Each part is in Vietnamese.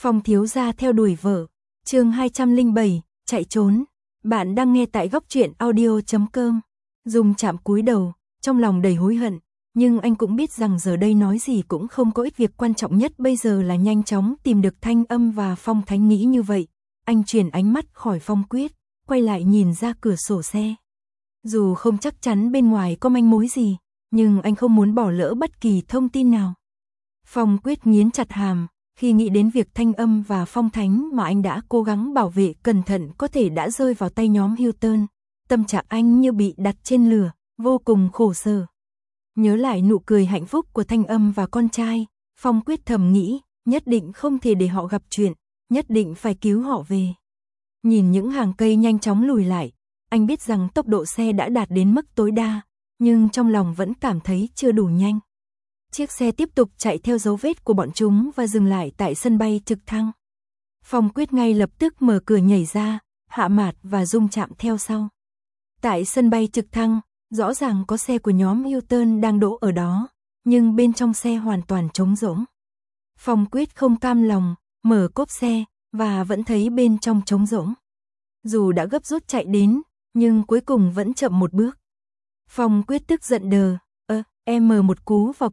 Phong thiếu gia theo đuổi vợ. Chương 207, chạy trốn. Bạn đang nghe tại góc truyện audio.com. Dung Trạm cúi đầu, trong lòng đầy hối hận, nhưng anh cũng biết rằng giờ đây nói gì cũng không có ích, việc quan trọng nhất bây giờ là nhanh chóng tìm được Thanh Âm và Phong Thánh. Nghĩ như vậy, anh chuyển ánh mắt khỏi Phong Quyết, quay lại nhìn ra cửa sổ xe. Dù không chắc chắn bên ngoài có manh mối gì, nhưng anh không muốn bỏ lỡ bất kỳ thông tin nào. Phong Quyết nghiến chặt hàm, khi nghĩ đến việc Thanh Âm và Phong Thánh mà anh đã cố gắng bảo vệ cẩn thận có thể đã rơi vào tay nhóm Hilton, tâm trạng anh như bị đặt trên lửa, vô cùng khổ sở. Nhớ lại nụ cười hạnh phúc của Thanh Âm và con trai, Phong Quyết thầm nghĩ, nhất định không thể để họ gặp chuyện, nhất định phải cứu họ về. Nhìn những hàng cây nhanh chóng lùi lại, anh biết rằng tốc độ xe đã đạt đến mức tối đa, nhưng trong lòng vẫn cảm thấy chưa đủ nhanh. Chiếc xe tiếp tục chạy theo dấu vết của bọn chúng và dừng lại tại sân bay trực thăng. Phong Quyết ngay lập tức mở cửa nhảy ra, Hạ Mạt và Dung Trạm theo sau. Tại sân bay trực thăng, rõ ràng có xe của nhóm Hilton đang đỗ ở đó, nhưng bên trong xe hoàn toàn trống rỗng. Phong Quyết không cam lòng, mở cốp xe, và vẫn thấy bên trong trống rỗng. Dù đã gấp rút chạy đến, nhưng cuối cùng vẫn chậm một bước. Phong Quyết tức giận đờ, em mở một cú vào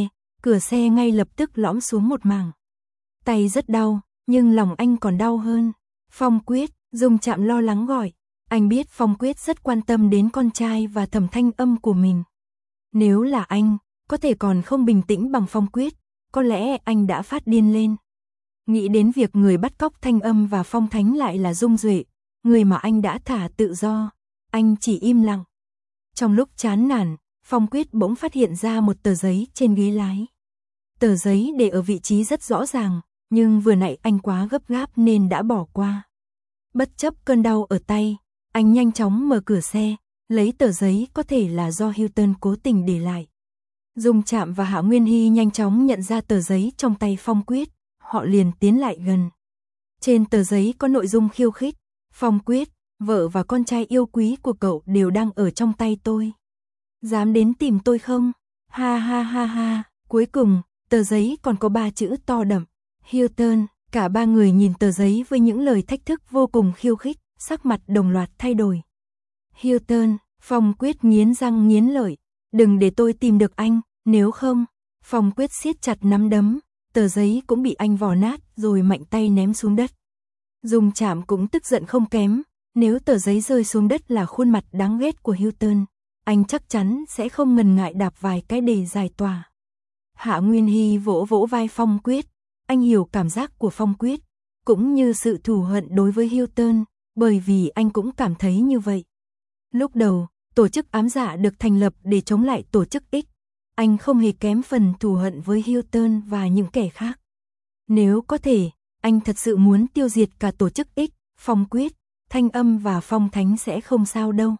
cửa xe ngay lập tức lõm xuống một mảng. Tay rất đau, nhưng lòng anh còn đau hơn. Phong Quyết, Dung Trạm lo lắng gọi. Anh biết Phong Quyết rất quan tâm đến con trai và Thẩm Thanh Âm của mình. Nếu là anh, có thể còn không bình tĩnh bằng Phong Quyết, có lẽ anh đã phát điên lên. Nghĩ đến việc người bắt cóc Thanh Âm và Phong Thánh lại là Dung Duệ, người mà anh đã thả tự do, anh chỉ im lặng. Trong lúc chán nản, Phong Quyết bỗng phát hiện ra một tờ giấy trên ghế lái. Tờ giấy để ở vị trí rất rõ ràng, nhưng vừa nãy anh quá gấp gáp nên đã bỏ qua. Bất chấp cơn đau ở tay, anh nhanh chóng mở cửa xe, lấy tờ giấy có thể là do Hilton cố tình để lại. Dung Trạm và Hạ Nguyên Hy nhanh chóng nhận ra tờ giấy trong tay Phong Quyết, họ liền tiến lại gần. Trên tờ giấy có nội dung khiêu khích, Phong Quyết, vợ và con trai yêu quý của cậu đều đang ở trong tay tôi. Dám đến tìm tôi không? Ha ha ha ha. Cuối cùng, tờ giấy còn có 3 chữ to đậm, Hilton. Cả ba người nhìn tờ giấy với những lời thách thức vô cùng khiêu khích, sắc mặt đồng loạt thay đổi. Hilton, Phong Quyết nghiến răng nghiến lợi, đừng để tôi tìm được anh, nếu không. Phong Quyết siết chặt nắm đấm, tờ giấy cũng bị anh vò nát rồi mạnh tay ném xuống đất. Dung Trạm cũng tức giận không kém, nếu tờ giấy rơi xuống đất là khuôn mặt đáng ghét của Hilton, anh chắc chắn sẽ không ngần ngại đạp vài cái để giải tỏa. Hạ Nguyên Hy vỗ vỗ vai Phong Quyết, anh hiểu cảm giác của Phong Quyết, cũng như sự thù hận đối với Hilton, bởi vì anh cũng cảm thấy như vậy. Lúc đầu, tổ chức ám dạ được thành lập để chống lại tổ chức X, anh không hề kém phần thù hận với Hilton và những kẻ khác. Nếu có thể, anh thật sự muốn tiêu diệt cả tổ chức X, Phong Quyết, Thanh Âm và Phong Thánh sẽ không sao đâu.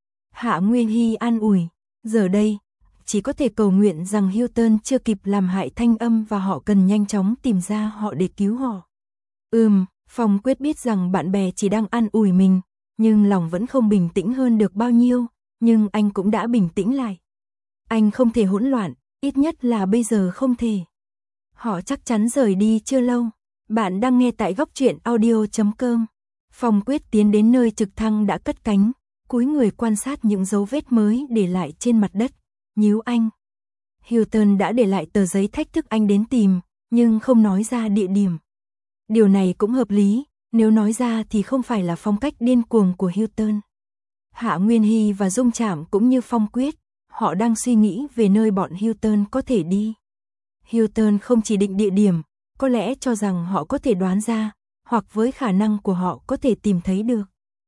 Hạ Nguyên Hy an ủi, giờ đây, chỉ có thể cầu nguyện rằng Hilton chưa kịp làm hại Thanh Âm và họ cần nhanh chóng tìm ra họ để cứu họ. Phong Quyết biết rằng bạn bè chỉ đang an ủi mình, nhưng lòng vẫn không bình tĩnh hơn được bao nhiêu, nhưng anh cũng đã bình tĩnh lại. Anh không thể hỗn loạn, ít nhất là bây giờ không thể. Họ chắc chắn rời đi chưa lâu. Bạn đang nghe tại góc truyện audio.com. Phong Quyết tiến đến nơi trực thăng đã cất cánh, cúi người quan sát những dấu vết mới để lại trên mặt đất, nhíu anh. Hilton đã để lại tờ giấy thách thức anh đến tìm, nhưng không nói ra địa điểm. Điều này cũng hợp lý, nếu nói ra thì không phải là phong cách điên cuồng của Hilton. Hạ Nguyên Hy và Dung Trạm cũng như Phong Quyết, họ đang suy nghĩ về nơi bọn Hilton có thể đi. Hilton không chỉ định địa điểm, có lẽ cho rằng họ có thể đoán ra, hoặc với khả năng của họ có thể tìm thấy được.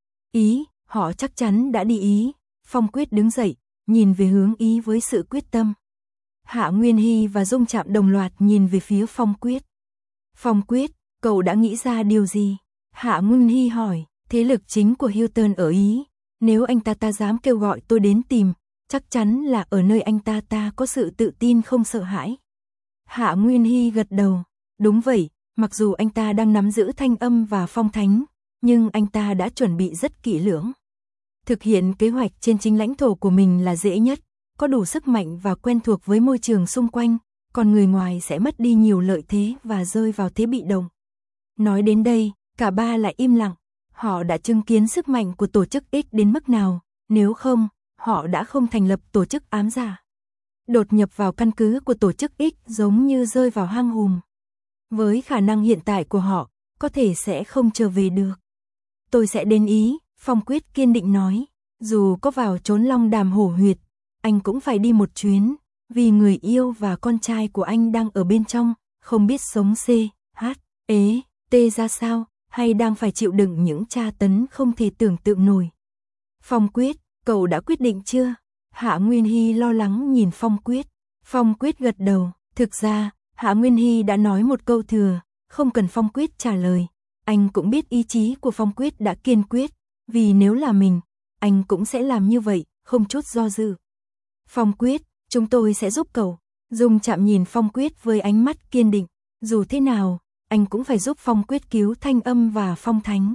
Họ chắc chắn đã đi Ý. Phong Quyết đứng dậy, nhìn về hướng Ý với sự quyết tâm. Hạ Nguyên Hy và Dung Trạm đồng loạt nhìn về phía Phong Quyết. Phong Quyết, cậu đã nghĩ ra điều gì? Hạ Nguyên Hy hỏi, thế lực chính của Hilton ở Ý, nếu anh ta dám kêu gọi tôi đến tìm, chắc chắn là ở nơi anh ta có sự tự tin không sợ hãi. Hạ Nguyên Hy gật đầu, đúng vậy, mặc dù anh ta đang nắm giữ Thanh Âm và Phong Thánh, nhưng anh ta đã chuẩn bị rất kỹ lưỡng. Thực hiện kế hoạch trên chính lãnh thổ của mình là dễ nhất, có đủ sức mạnh và quen thuộc với môi trường xung quanh, còn người ngoài sẽ mất đi nhiều lợi thế và rơi vào thế bị động. Nói đến đây, cả ba lại im lặng. Họ đã chứng kiến sức mạnh của tổ chức X đến mức nào, nếu không, họ đã không thành lập tổ chức ám giả. Đột nhập vào căn cứ của tổ chức X giống như rơi vào hang hùm. Với khả năng hiện tại của họ, có thể sẽ không trở về được. Tôi sẽ đến Ý, Phong Quyết kiên định nói. Dù có vào trốn long đàm hổ huyệt, anh cũng phải đi một chuyến, vì người yêu và con trai của anh đang ở bên trong, không biết sống C, H, E, T ra sao, hay đang phải chịu đựng những tra tấn không thể tưởng tượng nổi. Phong Quyết, cậu đã quyết định chưa? Hạ Nguyên Hy lo lắng nhìn Phong Quyết. Phong Quyết gật đầu, thực ra, Hạ Nguyên Hy đã nói một câu thừa, không cần Phong Quyết trả lời. Anh cũng biết ý chí của Phong Quyết đã kiên quyết, vì nếu là mình, anh cũng sẽ làm như vậy, không chút do dự. Phong Quyết, chúng tôi sẽ giúp cậu. Dung Trạm nhìn Phong Quyết với ánh mắt kiên định, dù thế nào, anh cũng phải giúp Phong Quyết cứu Thanh Âm và Phong Thánh.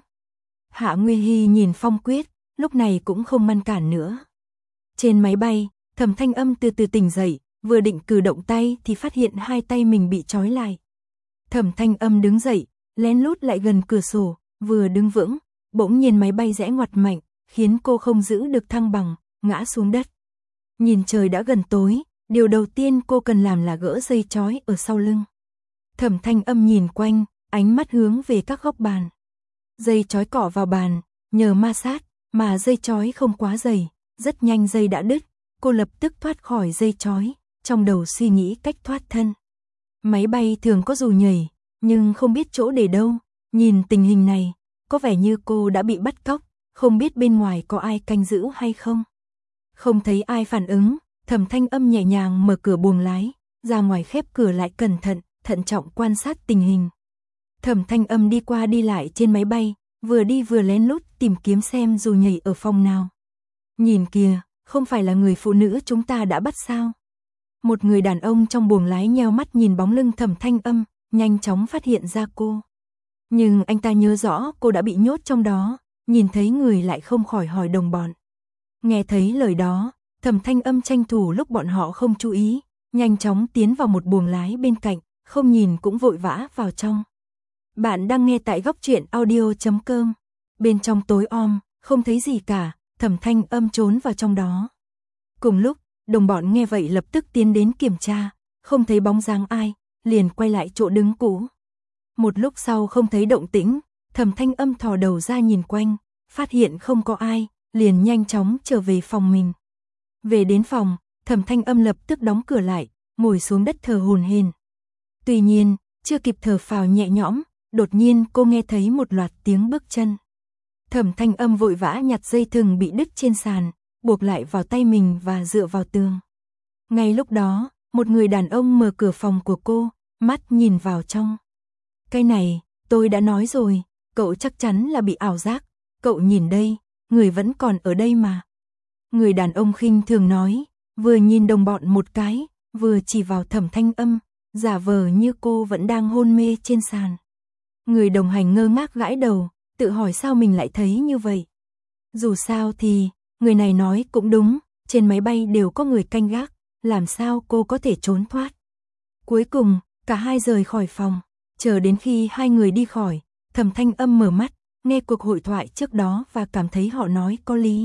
Hạ Nguyên Hy nhìn Phong Quyết, lúc này cũng không ngăn cản nữa. Trên máy bay, Thẩm Thanh Âm từ từ tỉnh dậy, vừa định cử động tay thì phát hiện hai tay mình bị trói lại. Thẩm Thanh Âm đứng dậy, lén lút lại gần cửa sổ, vừa đứng vững, bỗng nhiên máy bay rẽ ngoặt mạnh, khiến cô không giữ được thăng bằng, ngã xuống đất. Nhìn trời đã gần tối, điều đầu tiên cô cần làm là gỡ dây trói ở sau lưng. Thẩm Thanh Âm nhìn quanh, ánh mắt hướng về các góc bàn. Dây trói cọ vào bàn, nhờ ma sát, mà dây trói không quá dày, rất nhanh dây đã đứt, cô lập tức thoát khỏi dây trói, trong đầu suy nghĩ cách thoát thân. Máy bay thường có dù nhảy, nhưng không biết chỗ để đâu, nhìn tình hình này, có vẻ như cô đã bị bắt cóc, không biết bên ngoài có ai canh giữ hay không. Không thấy ai phản ứng, Thẩm Thanh Âm nhẹ nhàng mở cửa buồng lái, ra ngoài khép cửa lại cẩn thận, thận trọng quan sát tình hình. Thẩm Thanh Âm đi qua đi lại trên máy bay, vừa đi vừa lén lút tìm kiếm xem dù nhảy ở phòng nào. Nhìn kìa, không phải là người phụ nữ chúng ta đã bắt sao? Một người đàn ông trong buồng lái nheo mắt nhìn bóng lưng Thẩm Thanh Âm, nhanh chóng phát hiện ra cô. Nhưng anh ta nhớ rõ cô đã bị nhốt trong đó, nhìn thấy người lại không khỏi hỏi đồng bọn. Nghe thấy lời đó, Thẩm Thanh Âm tranh thủ lúc bọn họ không chú ý, nhanh chóng tiến vào một buồng lái bên cạnh, không nhìn cũng vội vã vào trong. Bạn đang nghe tại góc truyện audio.com. Bên trong tối om, không thấy gì cả, Thẩm Thanh Âm trốn vào trong đó. Cùng lúc, đồng bọn nghe vậy lập tức tiến đến kiểm tra, không thấy bóng dáng ai, liền quay lại chỗ đứng cũ. Một lúc sau không thấy động tĩnh, Thẩm Thanh Âm thò đầu ra nhìn quanh, phát hiện không có ai, liền nhanh chóng trở về phòng mình. Về đến phòng, Thẩm Thanh Âm lập tức đóng cửa lại, ngồi xuống đất thở hổn hển. Tuy nhiên, chưa kịp thở phào nhẹ nhõm, đột nhiên cô nghe thấy một loạt tiếng bước chân. Thẩm Thanh Âm vội vã nhặt dây thừng bị đứt trên sàn, buộc lại vào tay mình và dựa vào tường. Ngay lúc đó, một người đàn ông mở cửa phòng của cô, mắt nhìn vào trong. Cái này, tôi đã nói rồi, cậu chắc chắn là bị ảo giác, cậu nhìn đây, người vẫn còn ở đây mà. Người đàn ông khinh thường nói, vừa nhìn đồng bọn một cái, vừa chỉ vào Thẩm Thanh Âm, giả vờ như cô vẫn đang hôn mê trên sàn. Người đồng hành ngơ ngác gãi đầu, tự hỏi sao mình lại thấy như vậy. Dù sao thì, người này nói cũng đúng, trên máy bay đều có người canh gác, làm sao cô có thể trốn thoát. Cuối cùng, cả hai rời khỏi phòng, chờ đến khi hai người đi khỏi, Thẩm Thanh Âm mở mắt, nghe cuộc hội thoại trước đó và cảm thấy họ nói có lý.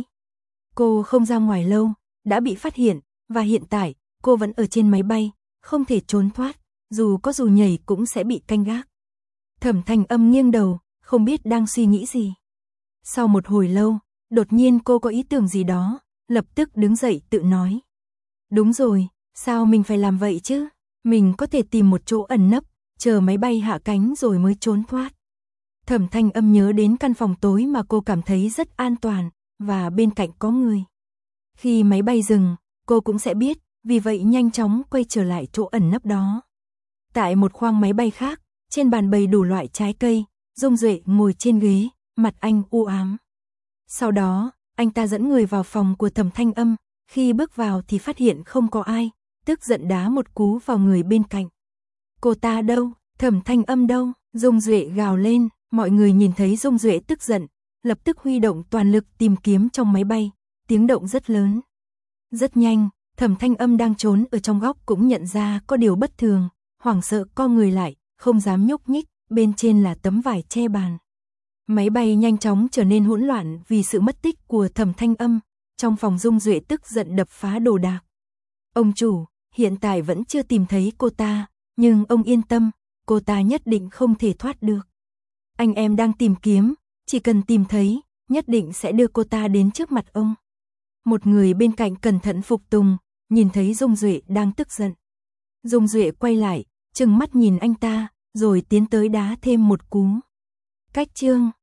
Cô không ra ngoài lâu, đã bị phát hiện, và hiện tại, cô vẫn ở trên máy bay, không thể trốn thoát, dù có dù nhảy cũng sẽ bị canh gác. Thẩm Thanh Âm nghiêng đầu, không biết đang suy nghĩ gì. Sau một hồi lâu, đột nhiên cô có ý tưởng gì đó, lập tức đứng dậy tự nói. Đúng rồi, sao mình phải làm vậy chứ? Mình có thể tìm một chỗ ẩn nấp, chờ máy bay hạ cánh rồi mới trốn thoát. Thẩm Thanh Âm nhớ đến căn phòng tối mà cô cảm thấy rất an toàn, và bên cạnh có người. Khi máy bay dừng, cô cũng sẽ biết, vì vậy nhanh chóng quay trở lại chỗ ẩn nấp đó. Tại một khoang máy bay khác, trên bàn bày đủ loại trái cây, Dung Duệ ngồi trên ghế, mặt anh u ám. Sau đó, anh ta dẫn người vào phòng của Thẩm Thanh Âm, khi bước vào thì phát hiện không có ai, tức giận đá một cú vào người bên cạnh. Cô ta đâu? Thẩm Thanh Âm đâu? Dung Duệ gào lên, mọi người nhìn thấy Dung Duệ tức giận, lập tức huy động toàn lực tìm kiếm trong máy bay, tiếng động rất lớn. Rất nhanh, Thẩm Thanh Âm đang trốn ở trong góc cũng nhận ra có điều bất thường, hoảng sợ co người lại, không dám nhúc nhích, bên trên là tấm vải che bàn. Máy bay nhanh chóng trở nên hỗn loạn vì sự mất tích của Thẩm Thanh Âm, trong phòng Dung Duệ tức giận đập phá đồ đạc. Ông chủ, hiện tại vẫn chưa tìm thấy cô ta, nhưng ông yên tâm, cô ta nhất định không thể thoát được. Anh em đang tìm kiếm, chỉ cần tìm thấy, nhất định sẽ đưa cô ta đến trước mặt ông. Một người bên cạnh cẩn thận phục tùng, nhìn thấy Dung Duệ đang tức giận. Dung Duệ quay lại, trừng mắt nhìn anh ta, rồi tiến tới đá thêm một cú. Cách chương